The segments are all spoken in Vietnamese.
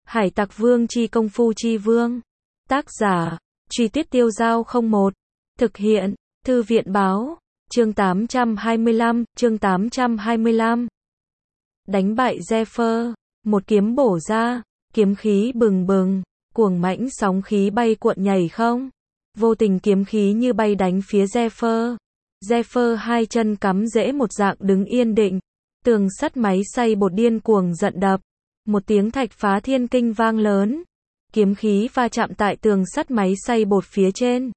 Hải Tặc Vương chi công phu chi vương. Tác giả, Truy Tuyết Tiêu Dao 01. Thực hiện, Thư viện Báo. Chương 825, chương 825. Đánh bại Zephyr. Một kiếm bổ ra, kiếm khí bừng bừng, cuồng mãnh sóng khí bay cuộn nhảy không. Vô tình kiếm khí như bay đánh phía Zephyr. Zephyr hai chân cắm rễ một dạng đứng yên định. Tường sắt máy xay bột điên cuồng giận đập. Một tiếng thạch phá thiên kinh vang lớn. Kiếm khí va chạm tại tường sắt máy xay bột phía trên.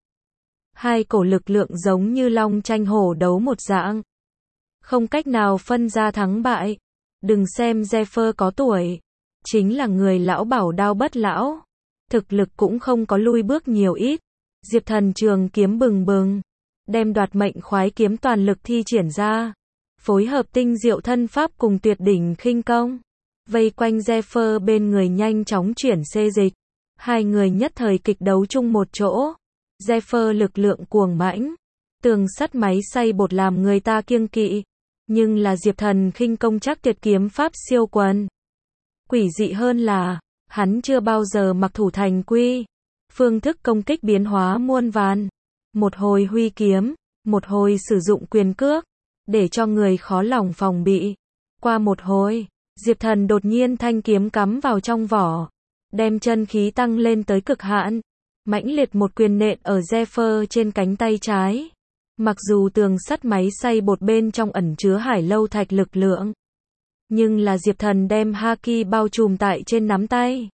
Hai cổ lực lượng giống như long tranh hổ đấu một dạng. Không cách nào phân ra thắng bại. Đừng xem Zephyr có tuổi. Chính là người lão bảo đao bất lão. Thực lực cũng không có lui bước nhiều ít. Diệp Thần trường kiếm bừng bừng. Đem đoạt mệnh khoái kiếm toàn lực thi triển ra. Phối hợp tinh diệu thân pháp cùng tuyệt đỉnh khinh công. Vây quanh Zephyr bên người nhanh chóng chuyển xê dịch. Hai người nhất thời kịch đấu chung một chỗ. Zephyr lực lượng cuồng mãnh. Tường sắt máy xay bột làm người ta kiêng kỵ. Nhưng là Diệp Thần khinh công chắc tuyệt kiếm pháp siêu quần. Quỷ dị hơn là, hắn chưa bao giờ mặc thủ thành quy. Phương thức công kích biến hóa muôn vàn. Một hồi huy kiếm, một hồi sử dụng quyền cước. Để cho người khó lòng phòng bị. Qua một hồi, Diệp Thần đột nhiên thanh kiếm cắm vào trong vỏ. Đem chân khí tăng lên tới cực hạn. Mãnh liệt một quyền nện ở Zephyr trên cánh tay trái. Mặc dù tường sắt máy xay bột bên trong ẩn chứa hải lâu thạch lực lượng. Nhưng là Diệp Thần đem haki bao trùm tại trên nắm tay.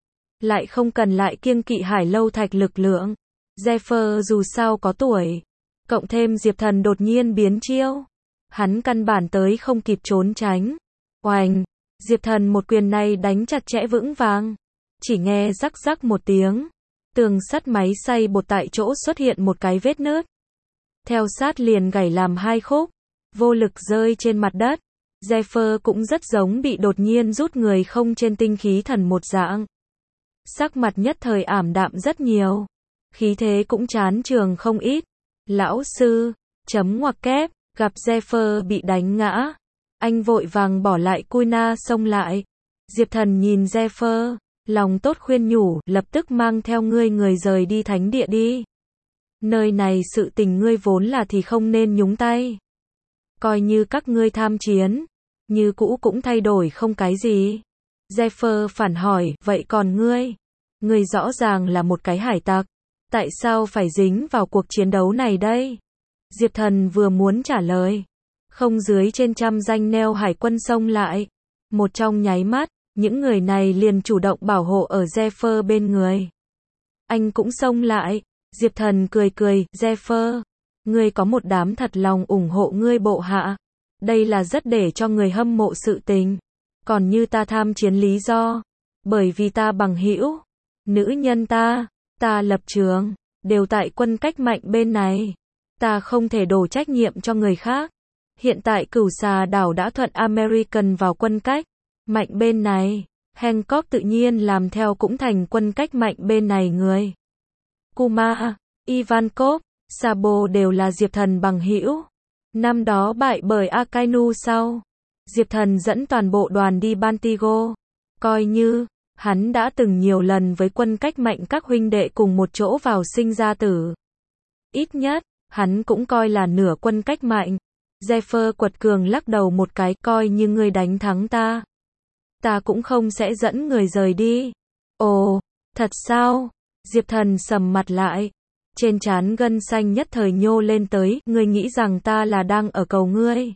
Lại không cần lại kiêng kỵ hải lâu thạch lực lượng. Zephyr dù sao có tuổi. Cộng thêm Diệp Thần đột nhiên biến chiêu. Hắn căn bản tới không kịp trốn tránh. Oành! Diệp Thần một quyền này đánh chặt chẽ vững vàng. Chỉ nghe rắc rắc một tiếng. Tường sắt máy xay bột tại chỗ xuất hiện một cái vết nứt. Theo sát liền gãy làm hai khúc. Vô lực rơi trên mặt đất. Zephyr cũng rất giống bị đột nhiên rút người không trên tinh khí thần một dạng. Sắc mặt nhất thời ảm đạm rất nhiều. Khí thế cũng chán trường không ít. Lão sư, chấm ngoặc kép, gặp Zephyr bị đánh ngã. Anh vội vàng bỏ lại Kuina xông lại. Diệp Thần nhìn Zephyr, lòng tốt khuyên nhủ, lập tức mang theo ngươi người rời đi thánh địa đi. Nơi này sự tình ngươi vốn là thì không nên nhúng tay. Coi như các ngươi tham chiến, như cũ cũng thay đổi không cái gì. Zephyr phản hỏi, vậy còn ngươi? Ngươi rõ ràng là một cái hải tặc. Tại sao phải dính vào cuộc chiến đấu này đây? Diệp Thần vừa muốn trả lời. Không dưới trên trăm danh neo hải quân xông lại. Một trong nháy mắt, những người này liền chủ động bảo hộ ở Zephyr bên người. Anh cũng xông lại. Diệp Thần cười cười, Zephyr, ngươi có một đám thật lòng ủng hộ ngươi bộ hạ. Đây là rất để cho người hâm mộ sự tình. Còn như ta tham chiến lý do. Bởi vì ta bằng hữu, nữ nhân ta lập trường, đều tại quân cách mạnh bên này. Ta không thể đổ trách nhiệm cho người khác. Hiện tại Cửu Xà đảo đã thuận American vào quân cách mạnh bên này. Hancock tự nhiên làm theo cũng thành quân cách mạnh bên này người. Kuma, Ivankov, Sabo đều là Diệp Thần bằng hữu. Năm đó bại bởi Akainu sau. Diệp Thần dẫn toàn bộ đoàn đi Bantigo. Coi như, hắn đã từng nhiều lần với quân cách mạnh các huynh đệ cùng một chỗ vào sinh ra tử. Ít nhất, hắn cũng coi là nửa quân cách mạnh. Zephyr quật cường lắc đầu một cái, coi như ngươi đánh thắng ta. Ta cũng không sẽ dẫn người rời đi. Ồ, thật sao? Diệp Thần sầm mặt lại. Trên trán gân xanh nhất thời nhô lên tới, ngươi nghĩ rằng ta là đang ở cầu ngươi.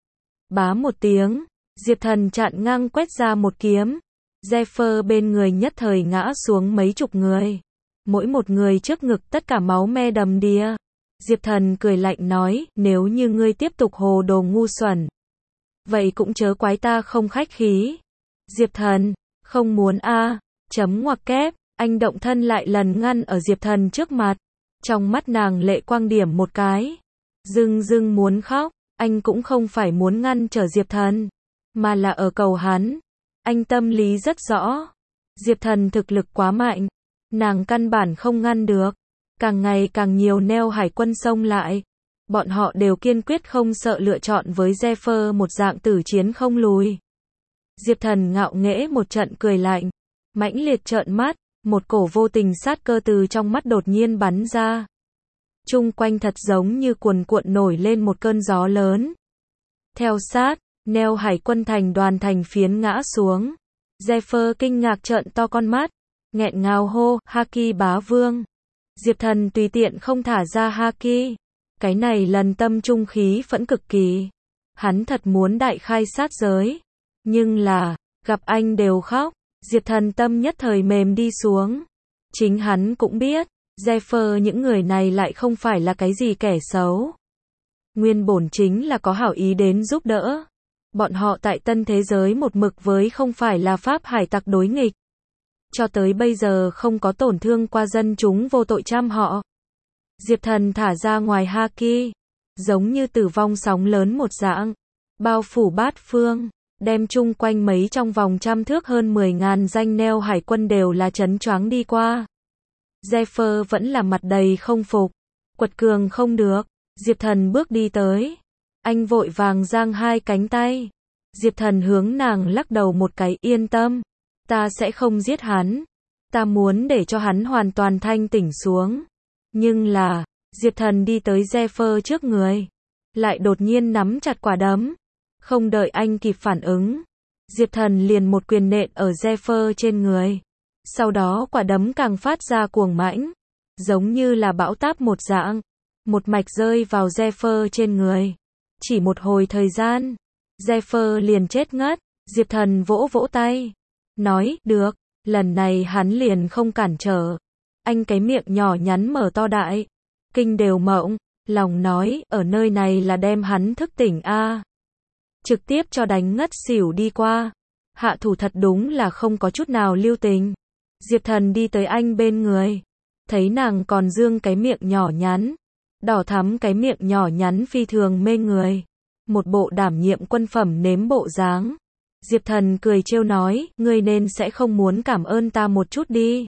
Bá một tiếng, Diệp Thần chặn ngang quét ra một kiếm. Zephyr bên người nhất thời ngã xuống mấy chục người. Mỗi một người trước ngực tất cả máu me đầm đìa. Diệp Thần cười lạnh nói, nếu như ngươi tiếp tục hồ đồ ngu xuẩn. Vậy cũng chớ quái ta không khách khí. Diệp Thần, không muốn chấm ngoặc kép, anh động thân lại lần ngăn ở Diệp Thần trước mặt. Trong mắt nàng lệ quang điểm một cái. Dưng dưng muốn khóc, anh cũng không phải muốn ngăn trở Diệp Thần, mà là ở cầu hắn. Anh tâm lý rất rõ. Diệp Thần thực lực quá mạnh. Nàng căn bản không ngăn được. Càng ngày càng nhiều neo hải quân xông lại. Bọn họ đều kiên quyết không sợ lựa chọn với Zephyr một dạng tử chiến không lùi. Diệp Thần ngạo nghễ một trận cười lạnh. mãnh liệt trợn mắt, một cổ vô tình sát cơ từ trong mắt đột nhiên bắn ra. Chung quanh thật giống như cuồn cuộn nổi lên một cơn gió lớn. Theo sát, neo hải quân thành đoàn thành phiến ngã xuống. Zephyr kinh ngạc trợn to con mắt, nghẹn ngào hô, Haki bá vương. Diệp Thần tùy tiện không thả ra Haki. Cái này lần tâm trung khí phẫn cực kỳ. Hắn thật muốn đại khai sát giới. Nhưng là, gặp anh đều khóc. Diệp Thần tâm nhất thời mềm đi xuống. Chính hắn cũng biết, Zephyr những người này lại không phải là cái gì kẻ xấu. Nguyên bổn chính là có hảo ý đến giúp đỡ. Bọn họ tại tân thế giới một mực với không phải là Pháp hải tặc đối nghịch. Cho tới bây giờ không có tổn thương qua dân chúng vô tội trăm họ. Diệp Thần thả ra ngoài Haki, giống như tử vong sóng lớn một dạng, bao phủ bát phương, đem chung quanh mấy trong vòng trăm thước hơn 10.000 danh neo hải quân đều là chấn choáng đi qua. Zephyr vẫn là mặt đầy không phục, quật cường không được. Diệp Thần bước đi tới, anh vội vàng giang hai cánh tay. Diệp Thần hướng nàng lắc đầu một cái, yên tâm, ta sẽ không giết hắn, ta muốn để cho hắn hoàn toàn thanh tỉnh xuống. Nhưng là, Diệp Thần đi tới Zephyr trước người, lại đột nhiên nắm chặt quả đấm. Không đợi anh kịp phản ứng, Diệp Thần liền một quyền nện ở Zephyr trên người. Sau đó quả đấm càng phát ra cuồng mãnh, giống như là bão táp một dạng, một mạch rơi vào Zephyr trên người. Chỉ một hồi thời gian, Zephyr liền chết ngất. Diệp Thần vỗ vỗ tay, nói, được, lần này hắn liền không cản trở. Anh cái miệng nhỏ nhắn mở to đại, kinh đều mộng, lòng nói, ở nơi này là đem hắn thức tỉnh a. Trực tiếp cho đánh ngất xỉu đi qua. Hạ thủ thật đúng là không có chút nào lưu tình. Diệp Thần đi tới anh bên người, thấy nàng còn dương cái miệng nhỏ nhắn, đỏ thắm cái miệng nhỏ nhắn phi thường mê người. Một bộ đảm nhiệm quân phẩm nếm bộ dáng. Diệp Thần cười trêu nói, ngươi nên sẽ không muốn cảm ơn ta một chút đi.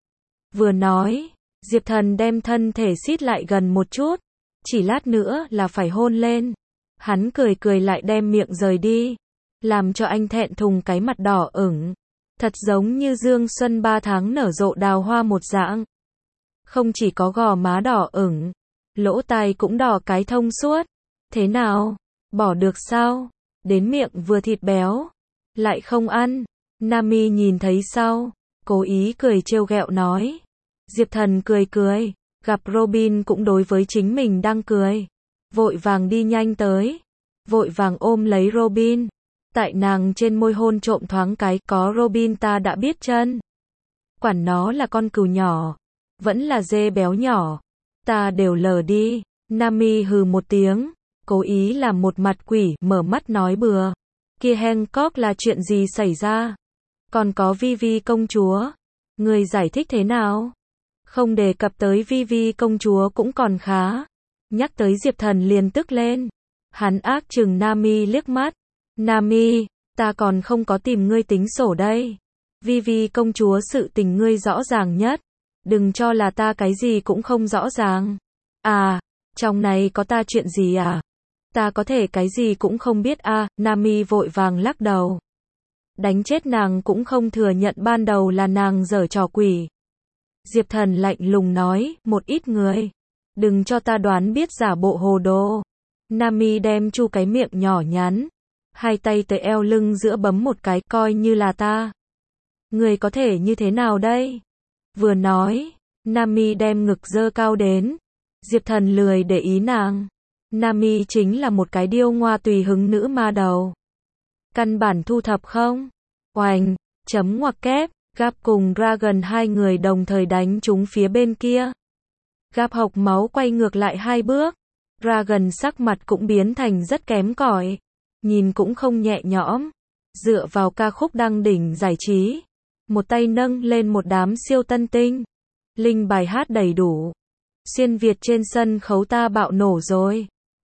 Vừa nói, Diệp Thần đem thân thể xít lại gần một chút, chỉ lát nữa là phải hôn lên. Hắn cười cười lại đem miệng rời đi, làm cho anh thẹn thùng cái mặt đỏ ửng, thật giống như dương xuân 3 tháng nở rộ đào hoa một dạng. Không chỉ có gò má đỏ ửng, lỗ tai cũng đỏ cái thông suốt. Thế nào, bỏ được sao? Đến miệng vừa thịt béo, lại không ăn. Nami nhìn thấy sau, cố ý cười trêu ghẹo nói. Diệp Thần cười cười, gặp Robin cũng đối với chính mình đang cười, vội vàng đi nhanh tới, vội vàng ôm lấy Robin. Tại nàng trên môi hôn trộm thoáng cái, có Robin ta đã biết chân. Quản nó là con cừu nhỏ, vẫn là dê béo nhỏ, ta đều lờ đi. Nami hừ một tiếng, cố ý làm một mặt quỷ, mở mắt nói bừa. Kia Hancock là chuyện gì xảy ra? Còn có Vivi công chúa, người giải thích thế nào? Không đề cập tới Vivi công chúa cũng còn khá. Nhắc tới Diệp Thần liền tức lên. Hắn ác chừng Nami liếc mắt. Nami, ta còn không có tìm ngươi tính sổ đây. Vivi công chúa sự tình ngươi rõ ràng nhất. Đừng cho là ta cái gì cũng không rõ ràng. À, trong này có ta chuyện gì à? Ta có thể cái gì cũng không biết à, Nami vội vàng lắc đầu. Đánh chết nàng cũng không thừa nhận ban đầu là nàng giở trò quỷ. Diệp Thần lạnh lùng nói, một ít người. Đừng cho ta đoán biết giả bộ hồ đồ. Nami đem chu cái miệng nhỏ nhắn, hai tay tới eo lưng giữa bấm một cái, coi như là ta. Người có thể như thế nào đây? Vừa nói, Nami đem ngực dơ cao đến. Diệp Thần lười để ý nàng. Nami chính là một cái điêu ngoa tùy hứng nữ ma đầu. Căn bản thu thập không? Oành, chấm ngoặc kép, Gap cùng Dragon hai người đồng thời đánh trúng phía bên kia. Gap hộc máu quay ngược lại 2 bước. Dragon sắc mặt cũng biến thành rất kém cỏi, nhìn cũng không nhẹ nhõm. Dựa vào ca khúc đăng đỉnh giải trí, một tay nâng lên một đám siêu tân tinh. Linh bài hát đầy đủ. Xuyên Việt trên sân khấu ta bạo nổ rồi.